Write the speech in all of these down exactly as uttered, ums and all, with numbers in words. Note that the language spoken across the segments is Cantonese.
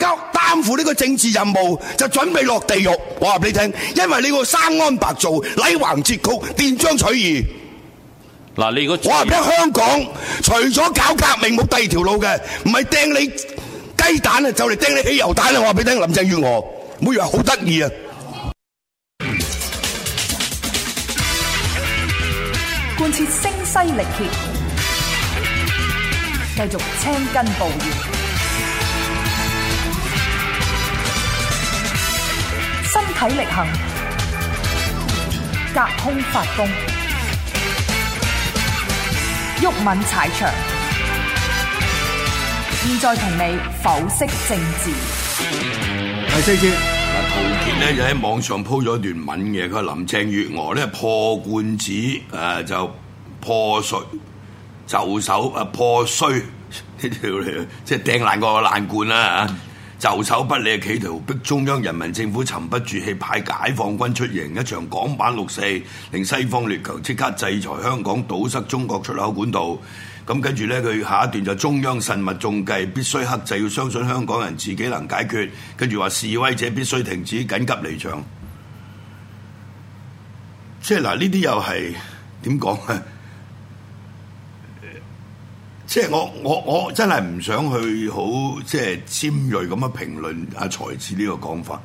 交擔負呢個政治任務，就準備落地獄。我話俾你聽，因為你個生安白造、禮橫節曲、斷章取義。 嗱，你如果我話俾你聽，香港除咗搞革命冇第二條路嘅，唔係掟你雞蛋啊，就嚟掟你汽油彈啊！我話俾你聽，林鄭月娥，唔好以為好得意啊！ 貫徹聲嘶力竭，繼續青筋暴現，身體力行，隔空發功，毓民踩場。現在同你剖析政治。 第四節。 嗱，陶傑咧就喺網上鋪咗段文嘅，佢話林鄭月娥咧破罐子誒、呃、就破碎就手啊破碎呢條嚟，即係掟爛個爛罐啦嚇，就手不理，企圖逼中央人民政府沉不住氣，派解放軍出營一場港版六四，令西方列強即刻制裁香港，堵塞中國出口管道。咁跟住咧，佢下一段就中央慎密中計，必須克制，要相信香港人自己能解決。跟住話示威者必須停止，緊急離場。即係嗱，呢啲又係點講啊？即係我我我真係唔想去好即係尖鋭咁樣評論阿財智呢個講法。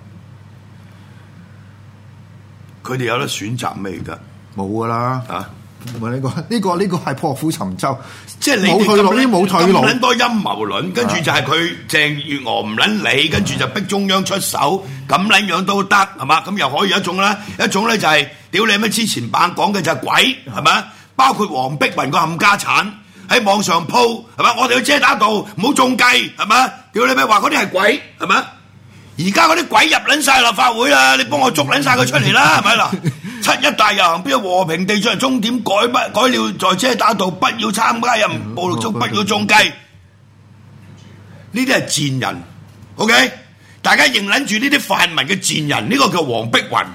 佢哋有得選擇咩而家？ 冇噶啦啊！ 唔係呢個呢個呢個係破釜沉舟， 即係你冇退路，呢冇退路。 咁撚多陰謀論，跟住就係佢鄭月娥唔撚理，跟住就逼中央出手，咁撚樣都得係嘛？咁又可以一種啦，一種咧就係屌你咩？之前版講嘅就係鬼係嘛？包括黃碧雲個冚家產喺網上鋪係嘛？我哋去遮打道唔好中計係嘛？屌你咩話嗰啲係鬼係嘛？而家嗰啲鬼入撚晒立法會啦，你幫我捉撚晒佢出嚟啦係咪嗱？七一大遊行邊有和平地進行終點改不改了，在遮打道不要參加任何暴力中，不要中計。呢啲係賤人 ，OK？ 大家認撚住呢啲泛民嘅賤人，呢、這個叫黃碧雲。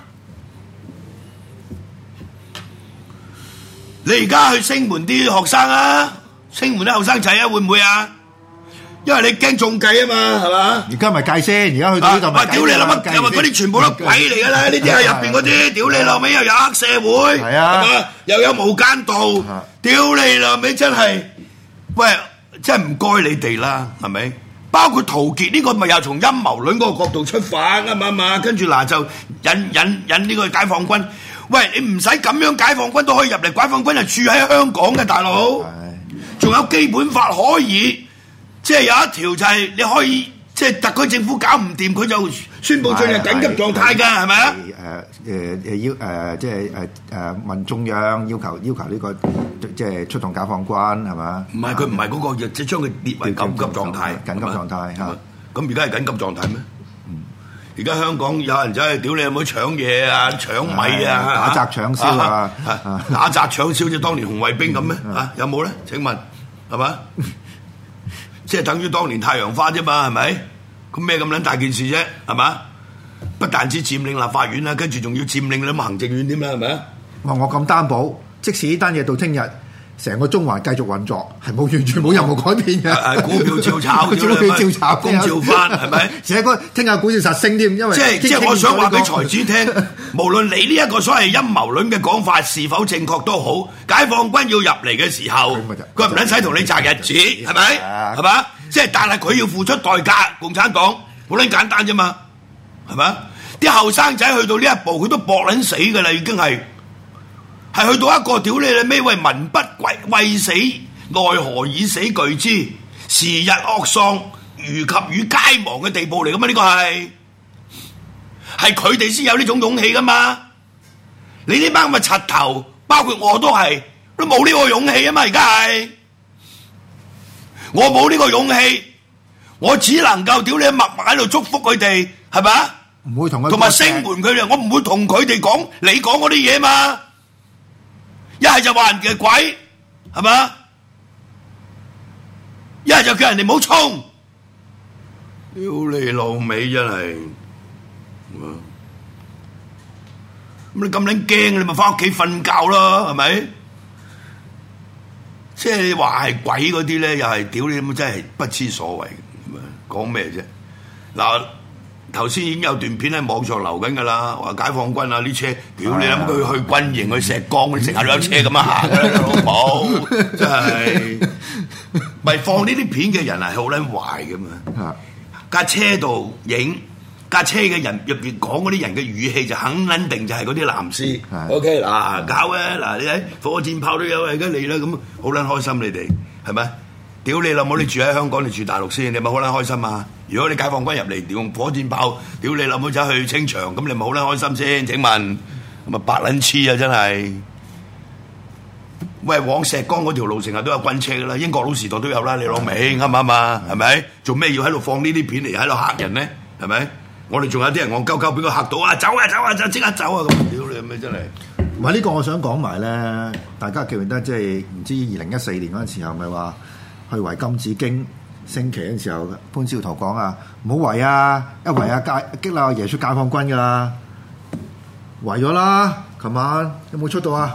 你而家去聲援啲學生啊，聲援啲後生仔啊，會唔會啊？因為你驚中計啊嘛，係嘛？ 而家咪計先，而家去到呢度咪計。 屌你老乜？因為嗰啲全部都鬼嚟㗎啦，呢啲係入邊嗰啲，屌你老味又有黑社會，係啊，係嘛？又有無間道，屌你老味真係，喂，真係唔該你哋啦，係咪？包括陶傑呢個咪又從陰謀論嗰個角度出發啱唔啱啊？跟住嗱就引引引呢個解放軍，喂，你唔使咁樣，解放軍都可以入嚟，解放軍係駐喺香港嘅大佬，仲有基本法可以。即係有一條就係你可以，即係特區政府搞唔掂，佢就宣佈進入緊急狀態㗎，係咪啊？ 誒誒誒要誒即係誒誒問中央要求要求呢個即係出動解放軍係嘛？ 唔係佢唔係嗰個，即係將佢列為緊急狀態。 緊急狀態嚇。咁而家係緊急狀態咩？而家香港有人走去屌你有冇搶嘢啊、搶米啊、 打砸搶燒啊、 打砸搶燒，似當年紅衛兵咁咩？啊有冇咧？請問係嘛？即係等於當年太陽花啫嘛，係咪？咁咩咁撚大件事啫，係嘛？不但止佔領立法院啦，跟住仲要佔領你咁行政院添啦，係咪啊？ 哇！我咁擔保，即使呢單嘢到聽日，成個中環繼續運作，係冇完全冇任何改變嘅。 股票照炒， 股票照炒， 公照翻，係咪？ 寫嗰聽日股市實升添，因為即係即係我想話俾財主聽，無論你呢一個所謂陰謀論嘅講法是否正確都好，解放軍要入嚟嘅時候，佢唔撚使同你擇日子，係咪？係嘛？即係但係佢要付出代價，共產黨好撚簡單啫嘛，係咪？啲後生仔去到呢一步，佢都搏撚死㗎啦，已經係。係去到一個屌你啦咩？喂，民不貴畏死，奈何以死懼之？時日惡喪，如及與皆亡嘅地步嚟噶嘛？呢、這個係係佢哋先有呢種勇氣噶嘛？你呢班咁嘅柒頭，包括我都係，都冇呢個勇氣啊嘛！而家係我冇呢個勇氣，我只能夠屌你默默喺度祝福佢哋，係咪啊？ 唔會同佢同埋聲援佢哋，我唔會同佢哋講你講嗰啲嘢嘛。一係就話人嘅鬼，係嘛？一係就叫人哋唔好衝，屌你老味真係，咁你咁撚驚，你咪翻屋企瞓覺咯，係咪？即係你話係鬼嗰啲咧，又係屌你咁真係不知所謂，講咩啫？ 嗱。頭先已經有段片喺網上流緊㗎啦，話解放軍啊啲車，屌你諗佢去軍營去石崗，成日都有車咁樣行㗎啦，老母真係，咪放呢啲片嘅人係好撚壞㗎嘛！架車度影架車嘅人入邊講嗰啲人嘅語氣就肯撚定就係嗰啲藍絲。OK 嗱搞啊嗱你睇火箭炮都有而家嚟啦咁，好撚開心你哋係咪？屌你老母！你住喺香港，你住大陸先，你咪好撚開心啊！如果你解放軍入嚟用火箭炮，屌你老母走去清場，咁你咪好撚開心先？請問咁啊白撚黐啊真係！喂，往石崗嗰條路成日都有軍車噶啦，英國佬時代都有啦，你攞命啱唔啱啊？係咪？做咩要喺度放呢啲片嚟喺度嚇人咧？係咪？我哋仲有啲人戇鳩鳩俾佢嚇到啊！走啊走啊走，即刻走啊！咁屌你咪真係！ 唔係呢個，我想講埋咧，大家記唔記得即係唔知二零一四年嗰陣時候咪話？去圍金紫荊升旗嘅時候，潘小濤講啊，唔好圍啊！一圍啊，解激鬧阿爺出解放軍噶啦，圍咗啦！琴晚有冇出到啊？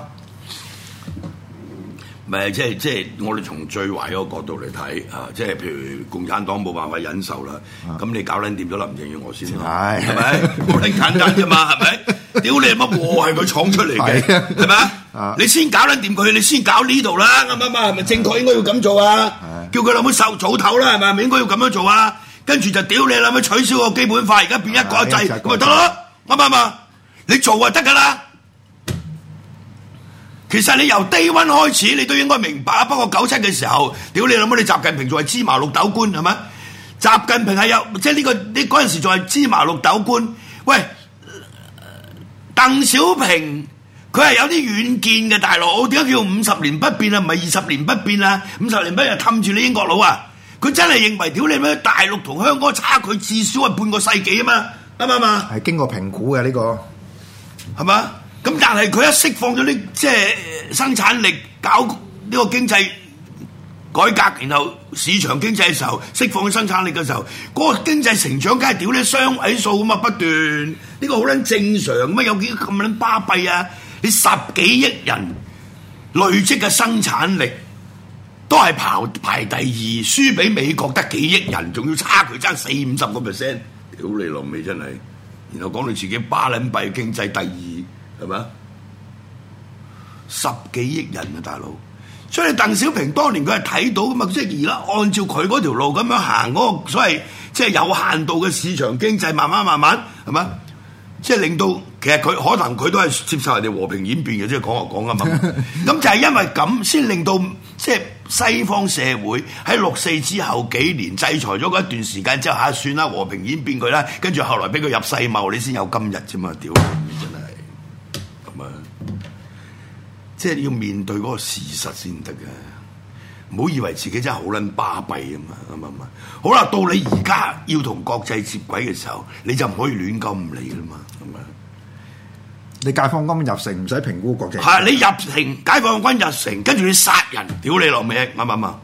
唔係即係即係我哋從最壞嗰個角度嚟睇啊！即係譬如共產黨冇辦法忍受啦，咁、啊、你搞撚掂咗林鄭月娥先啦，係咪？好撚簡單啫嘛，係咪？屌你乜禍係佢闖出嚟嘅，係咪啊？你先搞撚掂佢，你先搞呢度啦，啱唔啱啊？係咪正確應該要咁做啊？叫佢老母受早唞啦，係咪？咪應該要咁樣做啊？跟住就屌你老母取消個基本法，而家變一國一制，咁咪得咯？啱唔啱啊？你做就得噶啦。其實你由 day one 開始，你都應該明白啊。不過九七嘅時候，屌你老母，你習近平仲係芝麻綠豆官係咪？習近平係有即係呢個你嗰陣時仲係芝麻綠豆官。喂，鄧小平佢係有啲遠見嘅大佬，點解叫五十年不變啊？唔係二十年不變啊？五十年不變氹住你英國佬啊？佢真係認為屌你咩？大陸同香港差距至少係半個世紀啊嘛，啱唔啱啊？ 係經過評估嘅呢個係嘛？咁但係佢一釋放咗啲即係生產力，搞呢個經濟改革，然後市場經濟嘅時候釋放生產力嘅時候，嗰、那個經濟成長梗係屌你雙位數咁啊不斷，呢、這個好撚正常乜？有幾咁撚巴閉啊？你十幾億人累積嘅生產力都係排排第二，輸俾美國得幾億人，仲要差距爭四五十個 percent， 屌你老味真係，然後講到自己巴撚閉經濟第二。係咪啊？十幾億人啊，大佬！所以鄧小平當年佢係睇到噶嘛，即係而家按照佢嗰條路咁樣行嗰個所謂即係有限度嘅市場經濟，慢慢慢慢係咪？即係令到其實佢可能佢都係接受人哋和平演變嘅，即係講就講啊嘛。咁就係因為咁先令到即係西方社會喺六四之後幾年制裁咗嗰一段時間之後嚇，算啦，和平演變佢啦，跟住後來俾佢入世貿，你先有今日啫嘛，屌！即係要面對嗰個事實先得嘅，唔好以為自己真係好撚巴閉啊嘛，啱唔啱？好啦，到你而家要同國際接軌嘅時候，你就唔可以亂咁唔理噶嘛，係咪？ 你解放軍入城唔使評估國際， 係你入城，解放軍入城，跟住你殺人，屌你落命，啱唔啱？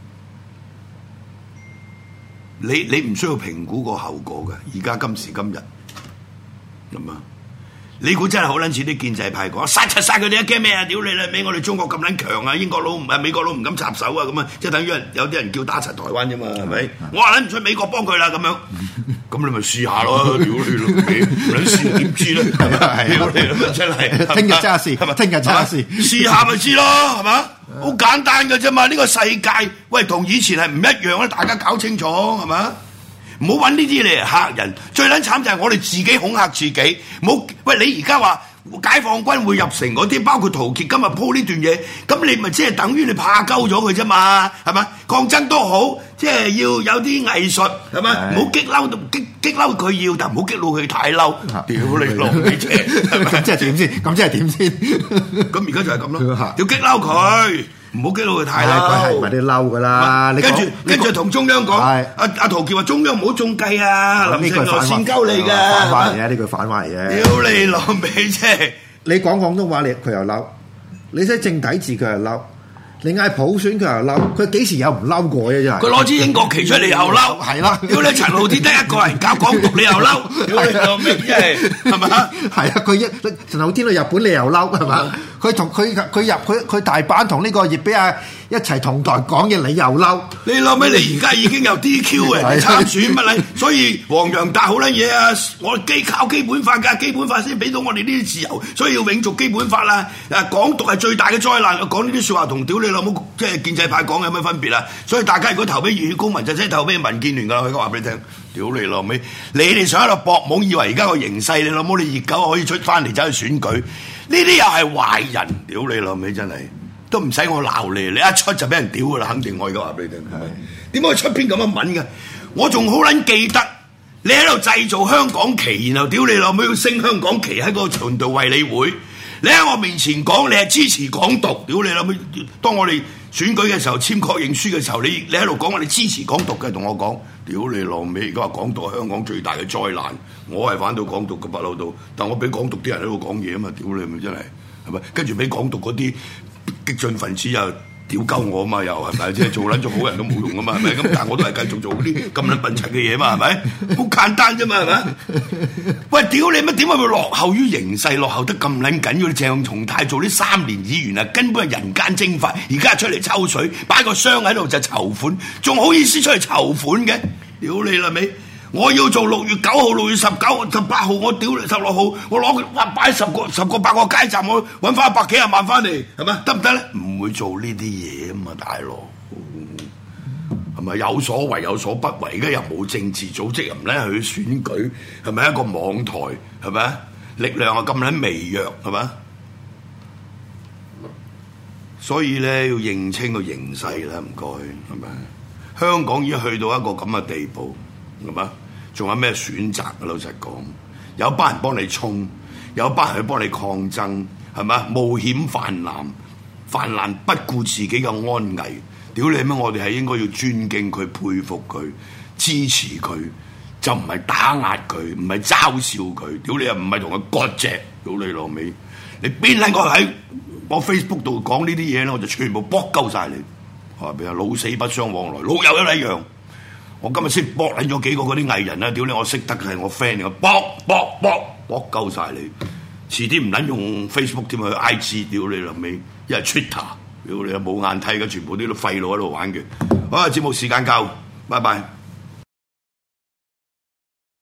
你你唔需要評估個後果嘅，而家今時今日，咁啊？你估真係好撚似啲建制派講殺柒殺佢哋一驚咩啊？屌你啦！俾我哋中國咁撚強啊！英國佬唔係美國佬唔敢插手啊！咁啊，即係等於有啲人叫打柒台灣啫嘛，係咪？我話撚唔出美國幫佢啦咁樣，咁你咪試下咯！屌你老味，撚試點知咧？係咪？屌你啦！真係， 聽日真係試，係咪？聽日真係試， 試下咪知咯，係嘛？好簡單嘅啫嘛！呢個世界喂同以前係唔一樣咧，大家搞清楚係嘛？唔好揾呢啲嚟嚇人，最撚慘就係我哋自己恐嚇自己。冇喂，你而家話解放軍會入城嗰啲，包括陶傑今日鋪呢段嘢，咁你咪即係等於你怕鳩咗佢啫嘛，係咪？抗爭都好，即係要有啲藝術，係咪？唔好激嬲到激激嬲佢要，但唔好激到佢太嬲。屌你老味啫！ 咁即係點先？咁即係點先？ 咁而家就係咁咯，要激嬲佢。唔好激到佢太嬲， 佢係咪啲嬲噶啦？ 跟住跟住同中央講，阿阿陶傑話中央唔好中計啊！林鄭月娥善鳩你嘅， 反話嚟嘅呢句反話嚟嘅。 屌你老味啫！ 你講廣東話，你佢又嬲；你寫正體字，佢又嬲；你嗌普選，佢又嬲。佢幾時有唔嬲過嘅真係？ 佢攞支英國旗出嚟又嬲， 係啦！ 屌你陳浩天得一個人搞港獨，你又嬲，屌你老味真係係咪啊？ 係啊！佢一陳浩天去日本，你又嬲係嘛？ 佢同佢佢入佢佢大阪同呢個葉比亞一齊同台講嘢，你又嬲？ 你諗起你而家已經有 D Q 嘅人參選乜你？所以黃洋達好撚嘢啊！我哋基靠基本法㗎，基本法先俾到我哋呢啲自由，所以要永續基本法啦。誒，港獨係最大嘅災難，講呢啲説話同屌你老母即係建制派講有咩分別啊？所以大家如果投俾熱血公民，就即係投俾民建聯㗎啦。我話俾你聽，屌你老味，你哋想喺度搏懵，以為而家個形勢你老母你熱狗可以出翻嚟走去選舉，呢啲又係壞人，屌你老味真係。都唔使我鬧你，你一出就俾人屌噶啦，肯定我而家話俾你聽，係咪？點解會出篇咁嘅文嘅？我仲好撚記得你喺度製造香港旗，然後屌你老母要升香港旗喺個循道衛理會，你喺我面前講你係支持港獨，屌你老母！當我哋選舉嘅時候簽確認書嘅時候，你你喺度講話你支持港獨嘅，同我講，屌你老味！而家話港獨係香港最大嘅災難，我係反對港獨嘅不嬲到，但我俾港獨啲人喺度講嘢啊嘛，屌你咪真係係咪？跟住俾港獨嗰啲激進分子又屌鳩我啊嘛，又係咪？即係做撚咗好人都冇用啊嘛，係咪？咁但係我都係繼續做嗰啲咁撚笨柒嘅嘢嘛，係咪？好簡單啫嘛，係咪？喂，屌你乜點解會落後於形勢，落後得咁撚緊要？鄭松泰做呢三年議員啊，根本係人間蒸發，而家出嚟抽水，擺個箱喺度就籌款，仲好意思出嚟籌款嘅？屌你啦尾！我要做六月九號、六月十九、十八號，我屌你十六號，我攞哇擺十個、十個八個街站，我揾翻一百幾廿萬翻嚟，係咪？得唔得咧？唔會做呢啲嘢啊嘛，大佬，係咪有所為有所不為？而家又冇政治組織，又唔撚去選舉，係咪一個網台？係咪？力量啊咁撚微弱，係咪？所以咧要認清個形勢啦，唔該，係咪？香港已經去到一個咁嘅地步，係咪？仲有咩選擇？老實講，有班人幫你衝，有班人去幫你抗爭，係咪？冒險泛濫，泛濫不顧自己嘅安危。屌你咩？我哋係應該要尊敬佢、佩服佢、支持佢，就唔係打壓佢，唔係嘲笑佢。屌你又唔係同佢割席。屌你老味，你邊撚個喺我 Facebook 度講呢啲嘢咧，我就全部搏鳩晒你。話俾啊，老死不相往來，老友一樣。我今日先搏撚咗幾個嗰啲藝人啦，屌你！我識得係我 friend 嚟嘅，搏搏搏搏夠晒你，遲啲唔撚用 Facebook 添去 I G， 屌你老味，一係 Twitter， 屌你冇眼睇嘅，全部啲都廢佬喺度玩嘅。好啊，節目時間夠，拜拜。